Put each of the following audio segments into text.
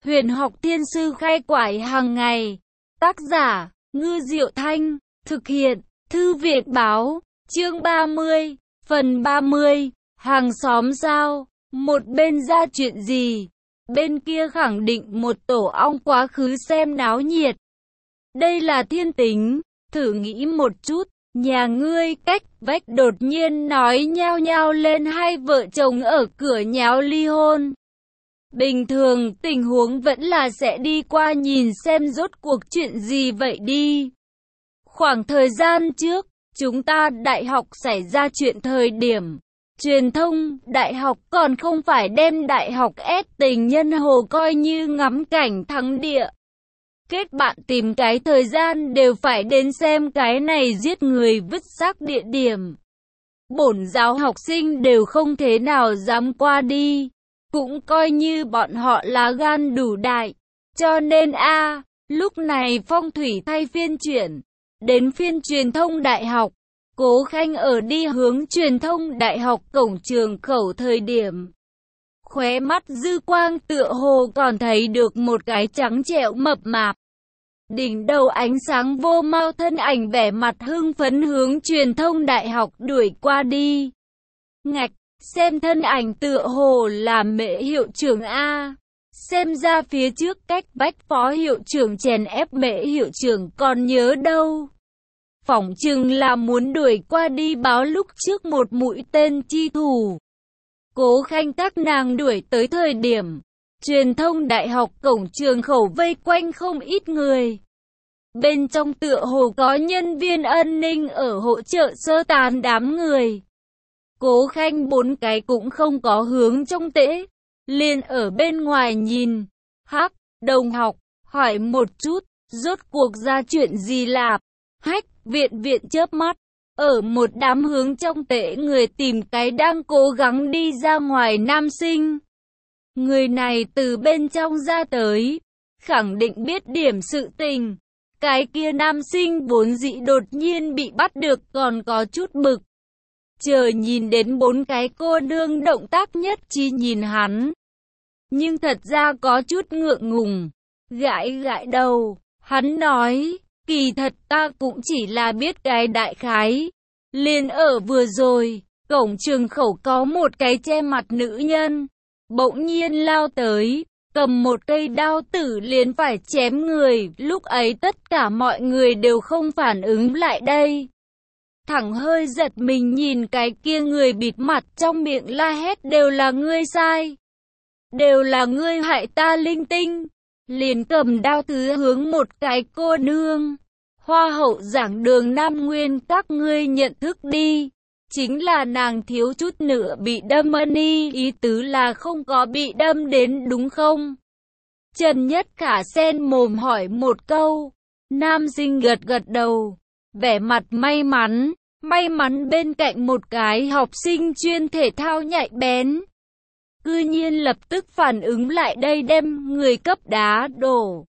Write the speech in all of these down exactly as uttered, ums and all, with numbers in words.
Huyền học thiên sư khai quải hàng ngày. Tác giả, Ngư Diệu Thanh. Thực hiện, Thư viện báo. Chương ba mươi, phần ba mươi. Hàng xóm sao? Một bên ra chuyện gì? Bên kia khẳng định một tổ ong quá khứ xem náo nhiệt. Đây là thiên tính. Thử nghĩ một chút. Nhà ngươi cách vách đột nhiên nói nhao nhao lên hai vợ chồng ở cửa nháo ly hôn. Bình thường tình huống vẫn là sẽ đi qua nhìn xem rốt cuộc chuyện gì vậy đi. Khoảng thời gian trước, chúng ta đại học xảy ra chuyện thời điểm. Truyền thông đại học còn không phải đem đại học ép tình nhân hồ coi như ngắm cảnh thắng địa. Kết bạn tìm cái thời gian đều phải đến xem cái này giết người vứt xác địa điểm. Bổn giáo học sinh đều không thế nào dám qua đi. Cũng coi như bọn họ là gan đủ đại. Cho nên a lúc này phong thủy thay phiên chuyển. Đến phiên truyền thông đại học. Cố Khanh ở đi hướng truyền thông đại học cổng trường khẩu thời điểm. Khóe mắt dư quang tựa hồ còn thấy được một cái trắng trẻo mập mạp. Đỉnh đầu ánh sáng vô mau thân ảnh vẻ mặt hưng phấn hướng truyền thông đại học đuổi qua đi. Ngạch, xem thân ảnh tựa hồ là Mễ hiệu trưởng A. Xem ra phía trước cách vách phó hiệu trưởng chèn ép Mễ hiệu trưởng còn nhớ đâu. Phỏng chừng là muốn đuổi qua đi báo lúc trước một mũi tên chi thủ. Cố Khanh các nàng đuổi tới thời điểm. Truyền thông đại học cổng trường khẩu vây quanh không ít người. Bên trong tựa hồ có nhân viên an ninh ở hỗ trợ sơ tán đám người. Cố Khanh bốn cái cũng không có hướng trong tễ. Liền ở bên ngoài nhìn. Hắc, đồng học, hỏi một chút, rốt cuộc ra chuyện gì lạp? Hách, viện viện chớp mắt. Ở một đám hướng trong tễ người tìm cái đang cố gắng đi ra ngoài nam sinh. Người này từ bên trong ra tới, khẳng định biết điểm sự tình. Cái kia nam sinh vốn dĩ đột nhiên bị bắt được còn có chút bực. Chờ nhìn đến bốn cái cô nương động tác nhất trí nhìn hắn. Nhưng thật ra có chút ngượng ngùng. Gãi gãi đầu, hắn nói, kỳ thật ta cũng chỉ là biết cái đại khái. Liền ở vừa rồi, cổng trường khẩu có một cái che mặt nữ nhân. Bỗng nhiên lao tới, cầm một cây đao tử liền phải chém người. Lúc ấy tất cả mọi người đều không phản ứng lại đây. Thẳng hơi giật mình nhìn cái kia người bịt mặt trong miệng la hét đều là ngươi sai. Đều là ngươi hại ta linh tinh. Liền cầm đao thứ hướng một cái cô nương. Hoa hậu giảng đường Nam Nguyên các ngươi nhận thức đi. Chính là nàng thiếu chút nữa bị đâm ân y, ý tứ là không có bị đâm đến đúng không? Trần Nhất Khả sen mồm hỏi một câu. Nam sinh gật gật đầu. Vẻ mặt may mắn. May mắn bên cạnh một cái học sinh chuyên thể thao nhạy bén. Cư nhiên lập tức phản ứng lại đây đem người cấp đá đổ.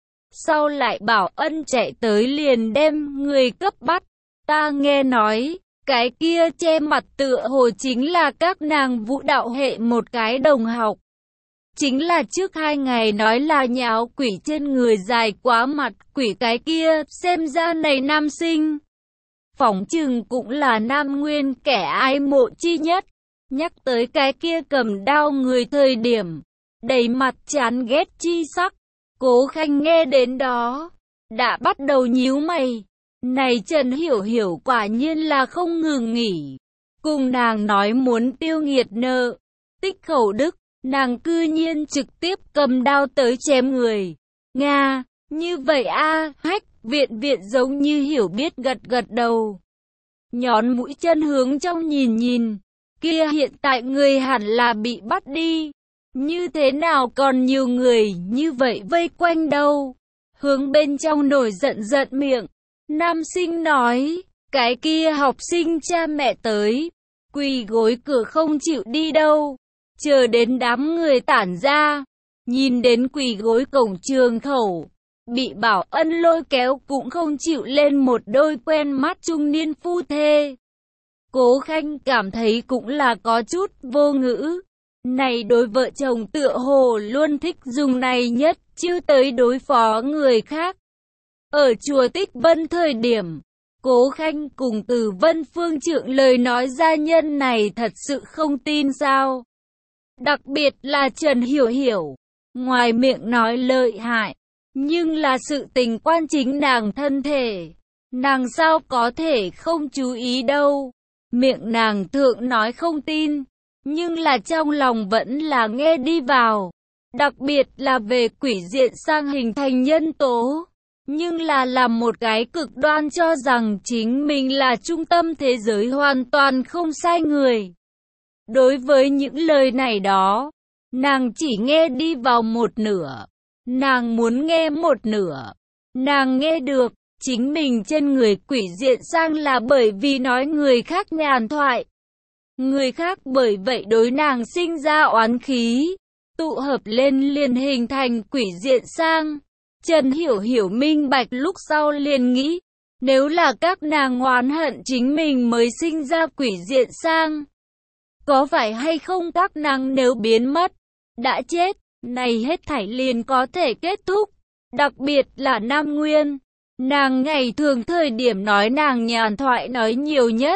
Sau lại bảo ân chạy tới liền đem người cấp bắt. Ta nghe nói, cái kia che mặt tựa hồ chính là các nàng vũ đạo hệ một cái đồng học. Chính là trước hai ngày nói là nháo quỷ trên người dài quá mặt quỷ cái kia, xem ra này nam sinh. Phỏng chừng cũng là Nam Nguyên kẻ ai mộ chi nhất. Nhắc tới cái kia cầm đao người thời điểm, đầy mặt chán ghét chi sắc. Cố Khanh nghe đến đó, đã bắt đầu nhíu mày. Này Trần Hiểu Hiểu quả nhiên là không ngừng nghỉ. Cùng nàng nói muốn tiêu nghiệt nợ, tích khẩu đức, nàng cư nhiên trực tiếp cầm đao tới chém người. Nga, như vậy a hách, viện viện giống như hiểu biết gật gật đầu. Nhón mũi chân hướng trong nhìn nhìn, kia hiện tại người hẳn là bị bắt đi. Như thế nào còn nhiều người như vậy vây quanh đâu? Hướng bên trong nổi giận giận miệng. Nam sinh nói, cái kia học sinh cha mẹ tới, quỳ gối cửa không chịu đi đâu. Chờ đến đám người tản ra, nhìn đến quỳ gối cổng trường khẩu, bị bảo ân lôi kéo cũng không chịu lên một đôi quen mắt trung niên phu thê. Cố Khanh cảm thấy cũng là có chút vô ngữ. Này đối vợ chồng tựa hồ luôn thích dùng này nhất chiêu tới đối phó người khác. Ở chùa Tích Vân thời điểm, Cố Khanh cùng Từ Vân Phương Trượng lời nói gia nhân này thật sự không tin sao. Đặc biệt là Trần Hiểu Hiểu, ngoài miệng nói lợi hại, nhưng là sự tình quan chính nàng thân thể. Nàng sao có thể không chú ý đâu. Miệng nàng thượng nói không tin, nhưng là trong lòng vẫn là nghe đi vào. Đặc biệt là về quỷ diện sang hình thành nhân tố. Nhưng là làm một cái cực đoan cho rằng chính mình là trung tâm thế giới hoàn toàn không sai người. Đối với những lời này đó, nàng chỉ nghe đi vào một nửa. Nàng muốn nghe một nửa. Nàng nghe được, chính mình trên người quỷ diện sang là bởi vì nói người khác nhàn thoại. Người khác bởi vậy đối nàng sinh ra oán khí, tụ hợp lên liền hình thành quỷ diện sang. Trần Hiểu Hiểu minh bạch lúc sau liền nghĩ, nếu là các nàng oán hận chính mình mới sinh ra quỷ diện sang. Có phải hay không các nàng nếu biến mất, đã chết, này hết thảy liền có thể kết thúc. Đặc biệt là Nam Nguyên, nàng ngày thường thời điểm nói nàng nhàn thoại nói nhiều nhất.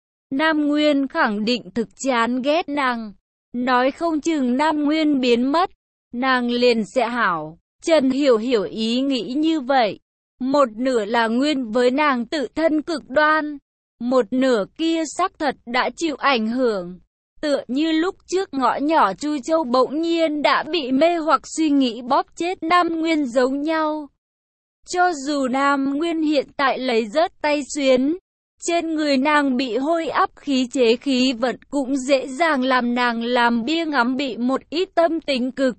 Nam Nguyên khẳng định thực chán ghét nàng, nói không chừng Nam Nguyên biến mất, nàng liền sẽ hảo. Trần Hiểu Hiểu ý nghĩ như vậy, một nửa là nguyên với nàng tự thân cực đoan, một nửa kia xác thật đã chịu ảnh hưởng. Tựa như lúc trước ngõ nhỏ Chu Châu bỗng nhiên đã bị mê hoặc suy nghĩ bóp chết Nam Nguyên giống nhau. Cho dù Nam Nguyên hiện tại lấy rớt tay xuyến, trên người nàng bị hôi áp khí chế khí vận cũng dễ dàng làm nàng làm bia ngắm bị một ít tâm tính cực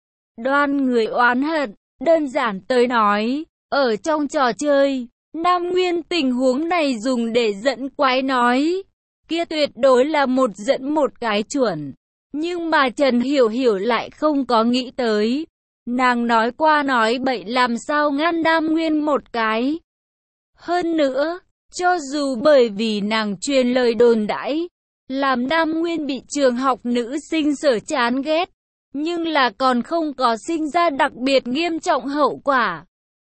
đoan người oán hận. Đơn giản tới nói, ở trong trò chơi, Nam Nguyên tình huống này dùng để dẫn quái nói, kia tuyệt đối là một dẫn một cái chuẩn. Nhưng mà Trần Hiểu Hiểu lại không có nghĩ tới. Nàng nói qua nói bậy làm sao ngăn Nam Nguyên một cái. Hơn nữa, cho dù bởi vì nàng truyền lời đồn đãi, làm Nam Nguyên bị trường học nữ sinh sở chán ghét, nhưng là còn không có sinh ra đặc biệt nghiêm trọng hậu quả.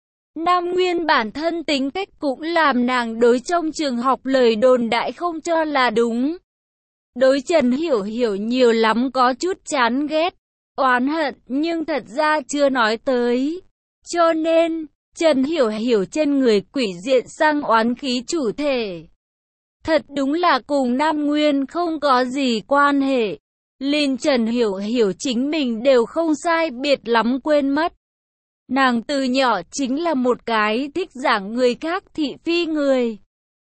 Nam Nguyên bản thân tính cách cũng làm nàng đối trong trường học lời đồn đại không cho là đúng. Đối Trần Hiểu Hiểu nhiều lắm có chút chán ghét, oán hận nhưng thật ra chưa nói tới. Cho nên, Trần Hiểu Hiểu trên người quỷ diện sang oán khí chủ thể. Thật đúng là cùng Nam Nguyên không có gì quan hệ. Liên Trần Hiểu Hiểu chính mình đều không sai biệt lắm quên mất. Nàng từ nhỏ chính là một cái thích giảng người khác thị phi người.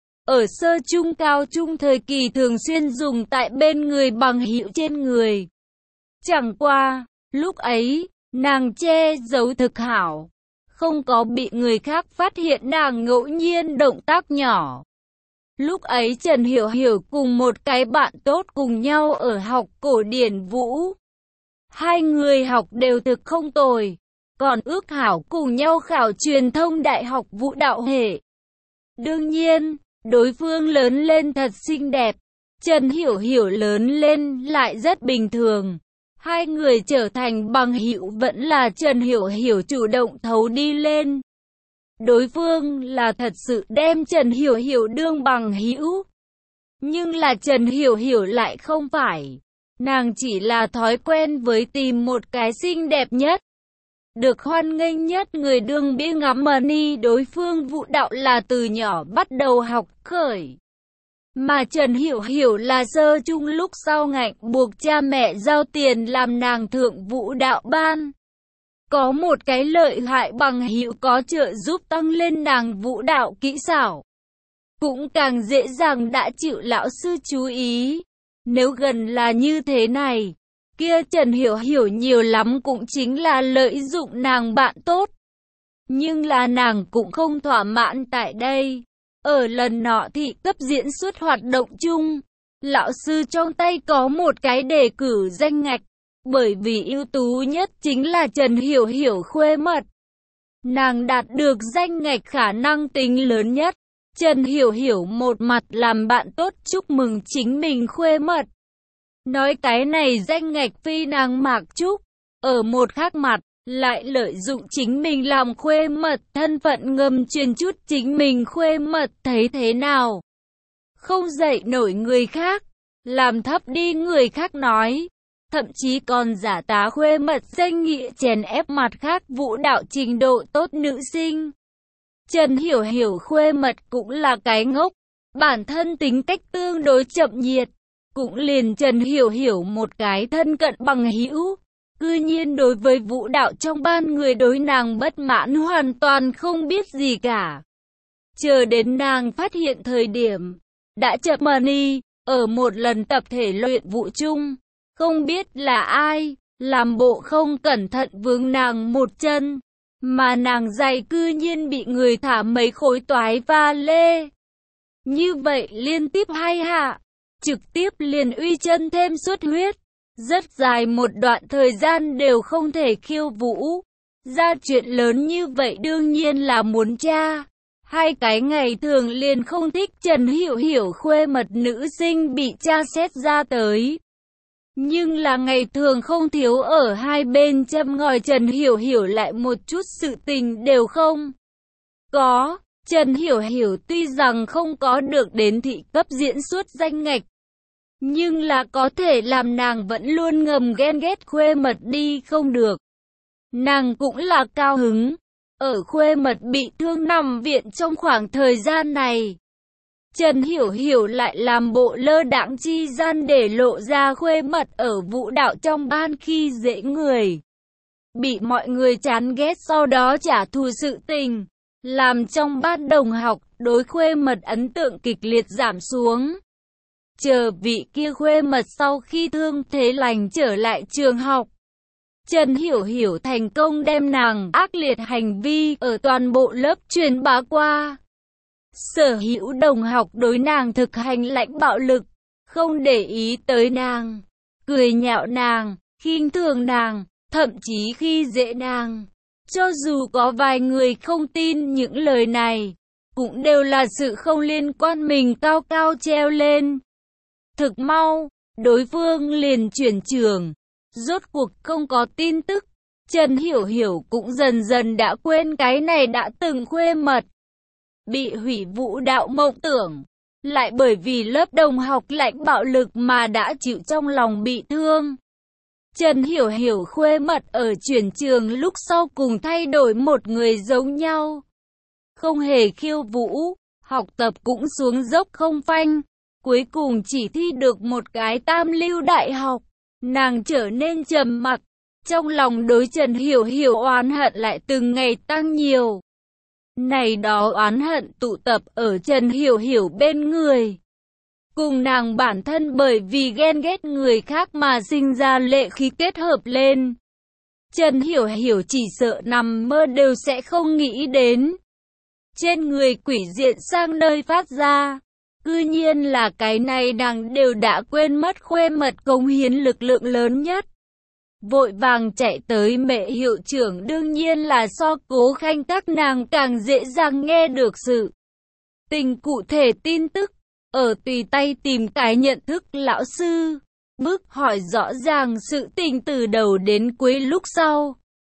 Ở sơ trung cao trung thời kỳ thường xuyên dùng tại bên người bằng hữu trên người. Chẳng qua, lúc ấy, nàng che giấu thực hảo. Không có bị người khác phát hiện nàng ngẫu nhiên động tác nhỏ. Lúc ấy Trần Hiểu Hiểu cùng một cái bạn tốt cùng nhau ở học cổ điển vũ. Hai người học đều thực không tồi, còn ước hảo cùng nhau khảo truyền thông đại học vũ đạo hệ. Đương nhiên, đối phương lớn lên thật xinh đẹp, Trần Hiểu Hiểu lớn lên lại rất bình thường. Hai người trở thành bằng hữu vẫn là Trần Hiểu Hiểu chủ động thấu đi lên. Đối phương là thật sự đem Trần Hiểu Hiểu đương bằng hữu. Nhưng là Trần Hiểu Hiểu lại không phải. Nàng chỉ là thói quen với tìm một cái xinh đẹp nhất, được hoan nghênh nhất người đương bia ngắm money. Đối phương vũ đạo là từ nhỏ bắt đầu học khởi. Mà Trần Hiểu Hiểu là sơ chung lúc sau ngạnh buộc cha mẹ giao tiền làm nàng thượng vũ đạo ban. Có một cái lợi hại bằng hữu có trợ giúp tăng lên nàng vũ đạo kỹ xảo. Cũng càng dễ dàng đã chịu lão sư chú ý. Nếu gần là như thế này, kia Trần Hiểu Hiểu nhiều lắm cũng chính là lợi dụng nàng bạn tốt. Nhưng là nàng cũng không thỏa mãn tại đây. Ở lần nọ thị cấp diễn xuất hoạt động chung, lão sư trong tay có một cái đề cử danh ngạch. Bởi vì ưu tú nhất chính là Trần Hiểu Hiểu khuê mật. Nàng đạt được danh ngạch khả năng tính lớn nhất. Trần Hiểu Hiểu một mặt làm bạn tốt chúc mừng chính mình khuê mật. nói cái này danh ngạch phi nàng Mạc Trúc. Ở một khác mặt, lại lợi dụng chính mình làm khuê mật, thân phận ngầm truyền chút chính mình khuê mật thấy thế nào. Không dạy nổi người khác, làm thấp đi người khác nói, thậm chí còn giả tá khuê mật danh nghĩa chèn ép mặt khác vũ đạo trình độ tốt nữ sinh. Trần Hiểu Hiểu khuê mật cũng là cái ngốc, bản thân tính cách tương đối chậm nhiệt, cũng liền Trần Hiểu Hiểu một cái thân cận bằng hữu. Cư nhiên đối với vũ đạo trong ban người đối nàng bất mãn hoàn toàn không biết gì cả. Chờ đến nàng phát hiện thời điểm, đã chậm mani, ở một lần tập thể luyện vũ chung, không biết là ai, làm bộ không cẩn thận vướng nàng một chân, mà nàng giày cư nhiên bị người thả mấy khối toái va lê. Như vậy liên tiếp hai hạ, trực tiếp liền uy chân thêm xuất huyết. Rất dài một đoạn thời gian đều không thể khiêu vũ. Ra chuyện lớn như vậy đương nhiên là muốn tra. Hai cái ngày thường liền không thích Trần Hiểu Hiểu khuê mật nữ sinh bị tra xét ra tới. Nhưng là ngày thường không thiếu ở hai bên châm ngòi Trần Hiểu Hiểu lại một chút sự tình đều không có. Trần Hiểu Hiểu tuy rằng không có được đến thị cấp diễn xuất danh ngạch, nhưng là có thể làm nàng vẫn luôn ngầm ghen ghét khuê mật đi không được. Nàng cũng là cao hứng. Ở khuê mật bị thương nằm viện trong khoảng thời gian này, Trần Hiểu Hiểu lại làm bộ lơ đãng chi gian để lộ ra khuê mật ở vũ đạo trong ban khi dễ người, bị mọi người chán ghét sau đó trả thù sự tình, làm trong ban đồng học đối khuê mật ấn tượng kịch liệt giảm xuống. Chờ vị kia khuê mật sau khi thương thế lành trở lại trường học, Trần Hiểu Hiểu thành công đem nàng ác liệt hành vi ở toàn bộ lớp truyền bá qua. Sở hữu đồng học đối nàng thực hành lãnh bạo lực, không để ý tới nàng, cười nhạo nàng, khinh thường nàng, thậm chí khi dễ nàng. Cho dù có vài người không tin những lời này, cũng đều là sự không liên quan mình cao cao treo lên. Thực mau, đối phương liền chuyển trường, rốt cuộc không có tin tức. Trần Hiểu Hiểu cũng dần dần đã quên cái này đã từng khuê mật. Bị hủy vũ đạo mộng tưởng, lại bởi vì lớp đồng học lãnh bạo lực mà đã chịu trong lòng bị thương. Trần Hiểu Hiểu khuê mật ở chuyển trường lúc sau cùng thay đổi một người giống nhau. Không hề khiêu vũ, học tập cũng xuống dốc không phanh. Cuối cùng chỉ thi được một cái tam lưu đại học, nàng trở nên trầm mặc, trong lòng đối Trần Hiểu Hiểu oán hận lại từng ngày tăng nhiều. Này đó oán hận tụ tập ở Trần Hiểu Hiểu bên người, cùng nàng bản thân bởi vì ghen ghét người khác mà sinh ra lệ khí kết hợp lên. Trần Hiểu Hiểu chỉ sợ nằm mơ đều sẽ không nghĩ đến. Trên người quỷ diện sang nơi phát ra. Cư nhiên là cái này nàng đều đã quên mất khuê mật cống hiến lực lượng lớn nhất. Vội vàng chạy tới mẹ hiệu trưởng đương nhiên là so Cố Khanh các nàng càng dễ dàng nghe được sự tình cụ thể tin tức. Ở tùy tay tìm cái nhận thức lão sư, bước hỏi rõ ràng sự tình từ đầu đến cuối lúc sau.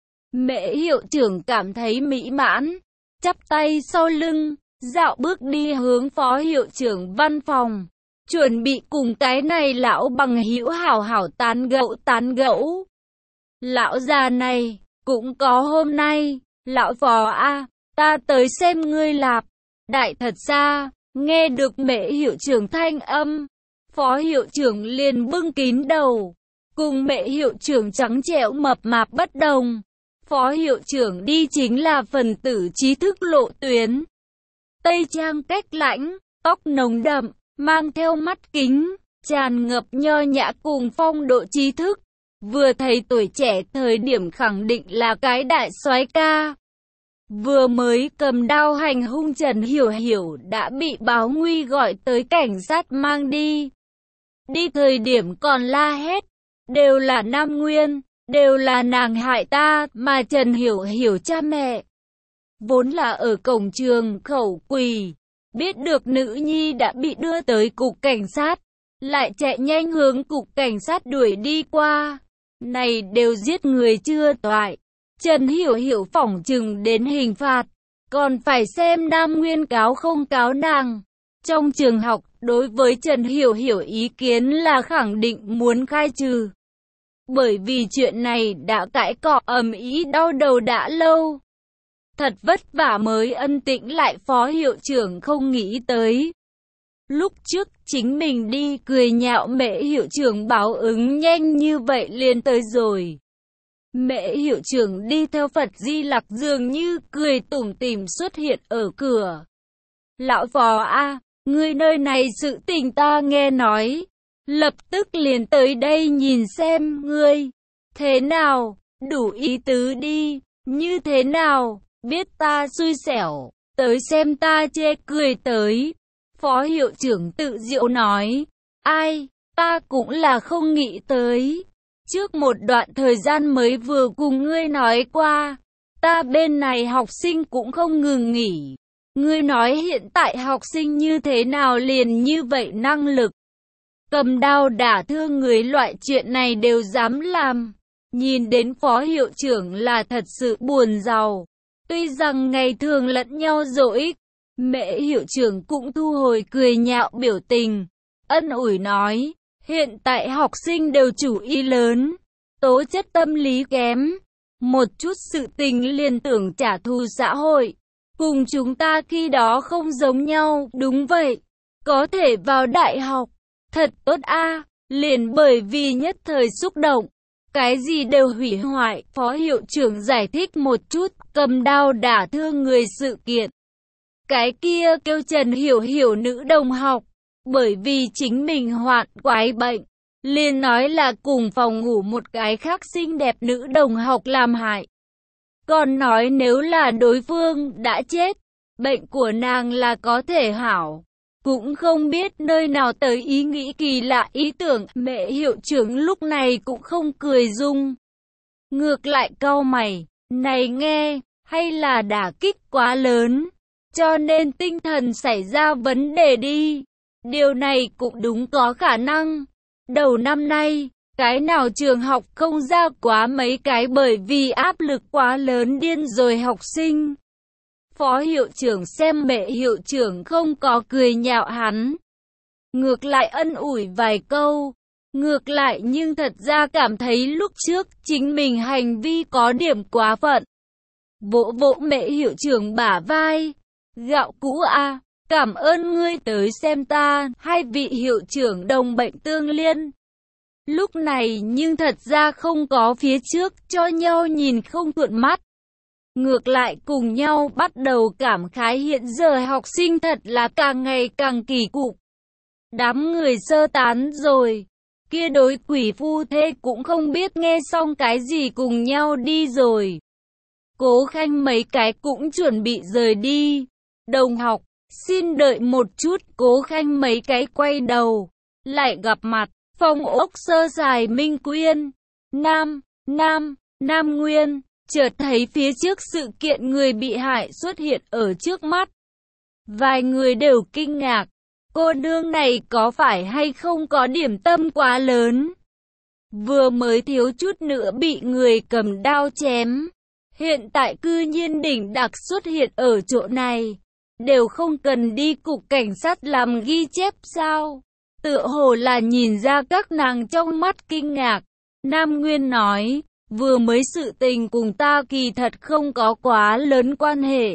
Mẹ hiệu trưởng cảm thấy mỹ mãn, chắp tay sau lưng, dạo bước đi hướng phó hiệu trưởng văn phòng, chuẩn bị cùng cái này lão bằng hữu hảo hảo tán gẫu tán gẫu. Lão già này, cũng có hôm nay, lão phó a, ta tới xem ngươi lạp. Đại thật xa, nghe được mẹ hiệu trưởng thanh âm, phó hiệu trưởng liền bưng kín đầu, cùng mẹ hiệu trưởng trắng trẻo mập mạp bất đồng. Phó hiệu trưởng đi chính là phần tử trí thức lộ tuyến. Tây trang cách lãnh, tóc nồng đậm, mang theo mắt kính, tràn ngập nho nhã cùng phong độ trí thức. Vừa thấy tuổi trẻ thời điểm khẳng định là cái đại soái ca. Vừa mới cầm đao hành hung Trần Hiểu Hiểu đã bị báo nguy gọi tới cảnh sát mang đi. Đi thời điểm còn la hét, đều là Nam Nguyên, đều là nàng hại ta, mà Trần Hiểu Hiểu cha mẹ vốn là ở cổng trường khẩu quỳ, biết được nữ nhi đã bị đưa tới cục cảnh sát, lại chạy nhanh hướng cục cảnh sát đuổi đi qua. Này đều giết người chưa toại. Trần Hiểu Hiểu phỏng chừng đến hình phạt, còn phải xem Nam Nguyên cáo không cáo nàng. Trong trường học, đối với Trần Hiểu Hiểu ý kiến là khẳng định muốn khai trừ. Bởi vì chuyện này đã cãi cọ ầm ĩ đau đầu đã lâu. Thật vất vả mới ân tĩnh lại, phó hiệu trưởng không nghĩ tới. Lúc trước chính mình đi cười nhạo Mễ hiệu trưởng báo ứng nhanh như vậy liền tới rồi. Mễ hiệu trưởng đi theo Phật Di Lặc dường như cười tủm tỉm xuất hiện ở cửa. Lão phó a, ngươi nơi này sự tình ta nghe nói. Lập tức liền tới đây nhìn xem ngươi. Thế nào, đủ ý tứ đi, như thế nào, biết ta xui xẻo, tới xem ta chê cười tới. Phó hiệu trưởng tự diệu nói, ai, ta cũng là không nghĩ tới. Trước một đoạn thời gian mới vừa cùng ngươi nói qua, ta bên này học sinh cũng không ngừng nghỉ. Ngươi nói hiện tại học sinh như thế nào liền như vậy năng lực. Cầm đao đả thương người loại chuyện này đều dám làm. Nhìn đến phó hiệu trưởng là thật sự buồn giàu. Tuy rằng ngày thường lẫn nhau dỗ ích, Mễ hiệu trưởng cũng thu hồi cười nhạo biểu tình. Ân ủi nói, hiện tại học sinh đều chủ ý lớn, tố chất tâm lý kém. Một chút sự tình liền tưởng trả thù xã hội. Cùng chúng ta khi đó không giống nhau, đúng vậy. Có thể vào đại học, thật tốt a, liền bởi vì nhất thời xúc động. Cái gì đều hủy hoại, phó hiệu trưởng giải thích một chút, cầm đao đả thương người sự kiện. Cái kia kêu Trần Hiểu Hiểu nữ đồng học, bởi vì chính mình hoạn quái bệnh, liền nói là cùng phòng ngủ một cái khác xinh đẹp nữ đồng học làm hại. Còn nói nếu là đối phương đã chết, bệnh của nàng là có thể hảo. Cũng không biết nơi nào tới ý nghĩ kỳ lạ ý tưởng, Mễ hiệu trưởng lúc này cũng không cười dung. Ngược lại cau mày, này nghe, hay là đả kích quá lớn, cho nên tinh thần xảy ra vấn đề đi. Điều này cũng đúng có khả năng. Đầu năm nay, cái nào trường học không ra quá mấy cái bởi vì áp lực quá lớn điên rồi học sinh. Phó hiệu trưởng xem Mễ hiệu trưởng không có cười nhạo hắn. Ngược lại ân ủi vài câu. Ngược lại nhưng thật ra cảm thấy lúc trước chính mình hành vi có điểm quá phận. Vỗ vỗ Mễ hiệu trưởng bả vai. Gạo cũ a, cảm ơn ngươi tới xem ta, hai vị hiệu trưởng đồng bệnh tương liên. Lúc này nhưng thật ra không có phía trước cho nhau nhìn không thuận mắt. Ngược lại cùng nhau bắt đầu cảm khái hiện giờ học sinh thật là càng ngày càng kỳ cục. Đám người sơ tán rồi, kia đối quỷ phu thê cũng không biết nghe xong cái gì cùng nhau đi rồi. Cố Khanh mấy cái cũng chuẩn bị rời đi. Đồng học, xin đợi một chút, Cố Khanh mấy cái quay đầu, lại gặp mặt, phòng ốc sơ sài Minh Quyên, Nam, Nam, Nam Nguyên. Chợt thấy phía trước sự kiện người bị hại xuất hiện ở trước mắt. Vài người đều kinh ngạc. Cô nương này có phải hay không có điểm tâm quá lớn? Vừa mới thiếu chút nữa bị người cầm đao chém. Hiện tại cư nhiên đỉnh đặc xuất hiện ở chỗ này. Đều không cần đi cục cảnh sát làm ghi chép sao? Tựa hồ là nhìn ra các nàng trong mắt kinh ngạc. Nam Nguyên nói. Vừa mới sự tình cùng ta kỳ thật không có quá lớn quan hệ.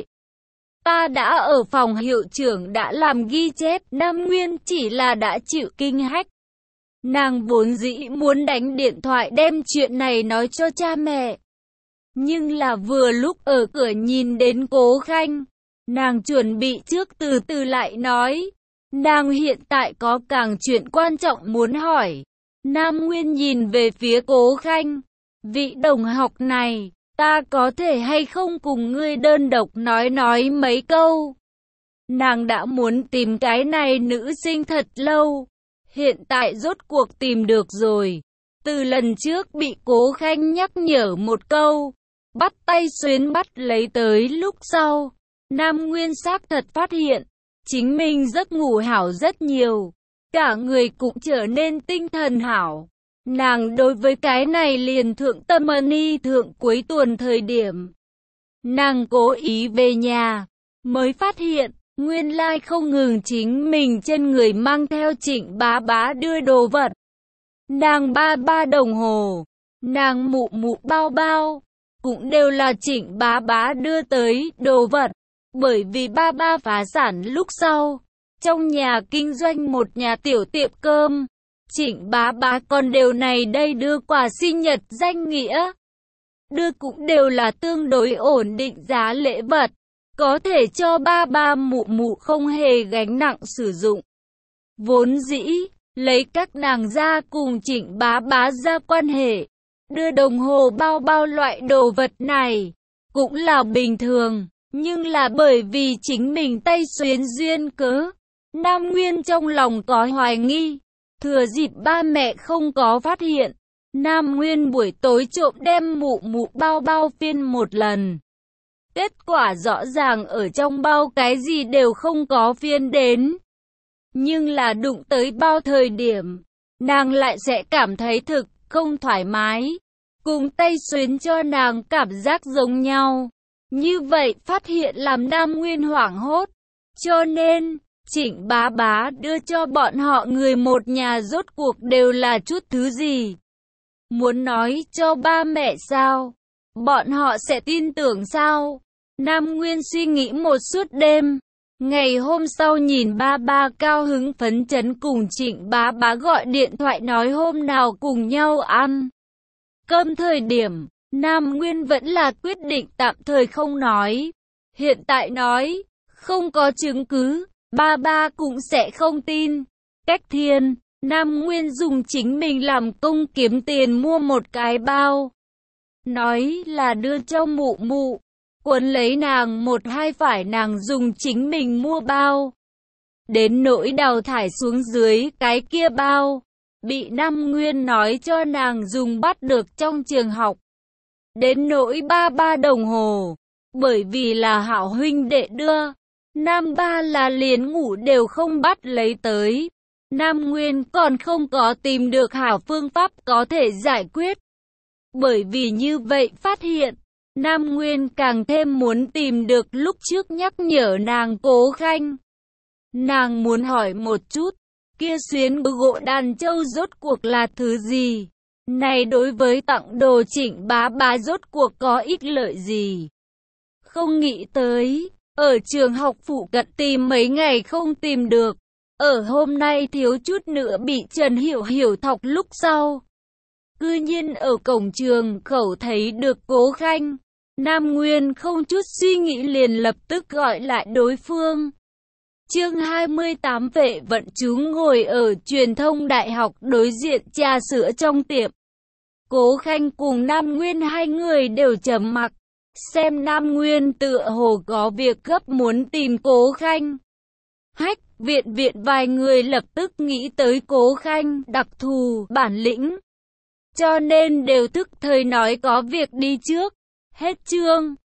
Ta đã ở phòng hiệu trưởng đã làm ghi chép, Nam Nguyên chỉ là đã chịu kinh hách. Nàng vốn dĩ muốn đánh điện thoại đem chuyện này nói cho cha mẹ. Nhưng là vừa lúc ở cửa nhìn đến Cố Khanh, nàng chuẩn bị trước từ từ lại nói. Nàng hiện tại có càng chuyện quan trọng muốn hỏi. Nam Nguyên nhìn về phía Cố Khanh. Vị đồng học này, ta có thể hay không cùng ngươi đơn độc nói nói mấy câu. Nàng đã muốn tìm cái này nữ sinh thật lâu. Hiện tại rốt cuộc tìm được rồi. Từ lần trước bị Cố Khanh nhắc nhở một câu, bắt tay xuyến bắt lấy tới lúc sau. Nam Nguyên xác thật phát hiện, chính mình giấc ngủ hảo rất nhiều. cả người cũng trở nên tinh thần hảo. Nàng đối với cái này liền thượng tâm ni thượng cuối tuần thời điểm. Nàng cố ý về nhà, mới phát hiện, nguyên lai không ngừng chính mình trên người mang theo Trịnh Bá Bá đưa đồ vật. Nàng ba ba đồng hồ, nàng mụ mụ bao bao, cũng đều là Trịnh Bá Bá đưa tới đồ vật. Bởi vì ba ba phá sản lúc sau, trong nhà kinh doanh một nhà tiểu tiệm cơm, Trịnh Bá Bá còn đều này đây đưa quà sinh nhật danh nghĩa. Đưa cũng đều là tương đối ổn định giá lễ vật, có thể cho ba ba mụ mụ không hề gánh nặng sử dụng. Vốn dĩ, lấy các nàng ra cùng Trịnh Bá Bá ra quan hệ, đưa đồng hồ bao bao loại đồ vật này, cũng là bình thường, nhưng là bởi vì chính mình tay xuyến duyên cớ, Nam Nguyên trong lòng có hoài nghi, thừa dịp ba mẹ không có phát hiện, Nam Nguyên buổi tối trộm đem mụ mụ bao bao phiên một lần. Kết quả rõ ràng ở trong bao cái gì đều không có phiên đến. Nhưng là đụng tới bao thời điểm, nàng lại sẽ cảm thấy thực không thoải mái. Cùng tay xuyến cho nàng cảm giác giống nhau. Như vậy phát hiện làm Nam Nguyên hoảng hốt. Cho nên, Trịnh Bá Bá đưa cho bọn họ người một nhà rốt cuộc đều là chút thứ gì. Muốn nói cho ba mẹ sao? Bọn họ sẽ tin tưởng sao? Nam Nguyên suy nghĩ một suốt đêm. Ngày hôm sau nhìn ba ba cao hứng phấn chấn cùng Trịnh Bá Bá gọi điện thoại nói hôm nào cùng nhau ăn cơm thời điểm, Nam Nguyên vẫn là quyết định tạm thời không nói. Hiện tại nói, không có chứng cứ, ba ba cũng sẽ không tin. Cách thiên, Nam Nguyên dùng chính mình làm công kiếm tiền mua một cái bao. Nói là đưa cho mụ mụ. Quấn lấy nàng một hai phải nàng dùng chính mình mua bao. Đến nỗi đào thải xuống dưới cái kia bao. Bị Nam Nguyên nói cho nàng dùng bắt được trong trường học. Đến nỗi ba ba đồng hồ. Bởi vì là hảo huynh đệ đưa. Nam ba là liền ngủ đều không bắt lấy tới. Nam Nguyên còn không có tìm được hảo phương pháp có thể giải quyết. Bởi vì như vậy phát hiện. Nam Nguyên càng thêm muốn tìm được lúc trước nhắc nhở nàng Cố Khanh. Nàng muốn hỏi một chút, kia xuyến gỗ đàn châu rốt cuộc là thứ gì? Này đối với tặng đồ Trịnh Bá Bá rốt cuộc có ích lợi gì? Không nghĩ tới, ở trường học phụ cận tìm mấy ngày không tìm được. Ở hôm nay thiếu chút nữa bị Trần Hiểu Hiểu thọc lúc sau. Cư nhiên ở cổng trường khẩu thấy được Cố Khanh. Nam Nguyên không chút suy nghĩ liền lập tức gọi lại đối phương. Chương hai mươi tám Vệ vận chúng ngồi ở truyền thông đại học đối diện trà sữa trong tiệm. Cố Khanh cùng Nam Nguyên hai người đều trầm mặc. Xem Nam Nguyên tựa hồ có việc gấp muốn tìm Cố Khanh. Hách, viện viện vài người lập tức nghĩ tới Cố Khanh đặc thù, bản lĩnh. Cho nên đều thức thời nói có việc đi trước. Hết chương.